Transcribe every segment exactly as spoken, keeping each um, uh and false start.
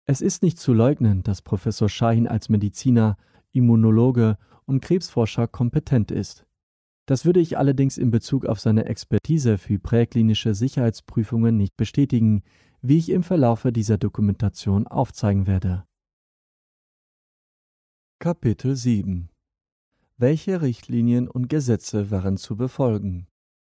Es ist nicht zu leugnen, dass Professor Şahin als Mediziner, Immunologe und Krebsforscher kompetent ist. Das würde ich allerdings in Bezug auf seine Expertise für präklinische Sicherheitsprüfungen nicht bestätigen, wie ich im Verlaufe dieser Dokumentation aufzeigen werde. Kapitel sieben. Welche Richtlinien und Gesetze waren zu befolgen?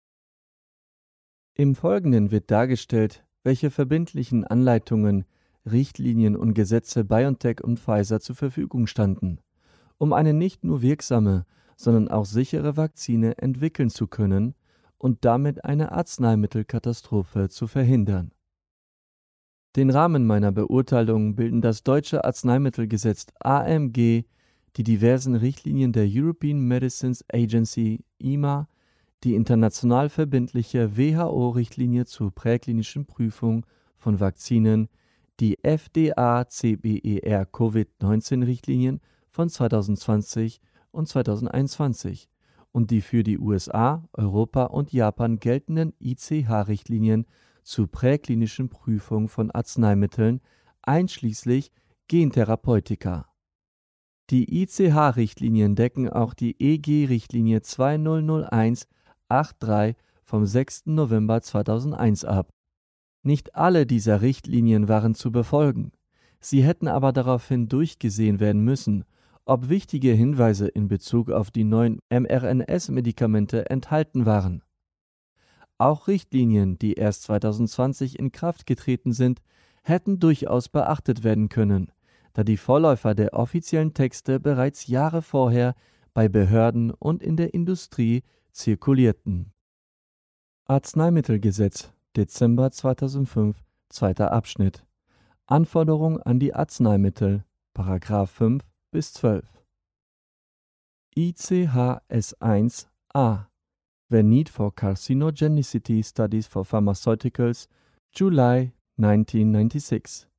Im Folgenden wird dargestellt, welche verbindlichen Anleitungen, Richtlinien und Gesetze BioNTech und Pfizer zur Verfügung standen, um eine nicht nur wirksame, sondern auch sichere Vakzine entwickeln zu können und damit eine Arzneimittelkatastrophe zu verhindern. Den Rahmen meiner Beurteilung bilden das deutsche Arzneimittelgesetz A M G, die diversen Richtlinien der European Medicines Agency (E M A), die international verbindliche W H O-Richtlinie zur präklinischen Prüfung von Vakzinen, die F D A-C B E R Covid neunzehn Richtlinien von zweitausendzwanzig und zweitausendeinundzwanzig und die für die U S A, Europa und Japan geltenden I C H-Richtlinien zur präklinischen Prüfung von Arzneimitteln, einschließlich Gentherapeutika. Die I C H-Richtlinien decken auch die E G-Richtlinie zweitausendeins dreiundachtzig vom sechsten November zweitausendeins ab. Nicht alle dieser Richtlinien waren zu befolgen. Sie hätten aber daraufhin durchgesehen werden müssen, ob wichtige Hinweise in Bezug auf die neuen M R N S-Medikamente enthalten waren. Auch Richtlinien, die erst zweitausendzwanzig in Kraft getreten sind, hätten durchaus beachtet werden können, da die Vorläufer der offiziellen Texte bereits Jahre vorher bei Behörden und in der Industrie zirkulierten. Arzneimittelgesetz, Dezember zweitausendfünf, zweiter Abschnitt. Anforderung an die Arzneimittel, Paragraph fünf bis zwölf. I C H S eins a. The Need for Carcinogenicity Studies for Pharmaceuticals, July neunzehnhundersechsundneunzig.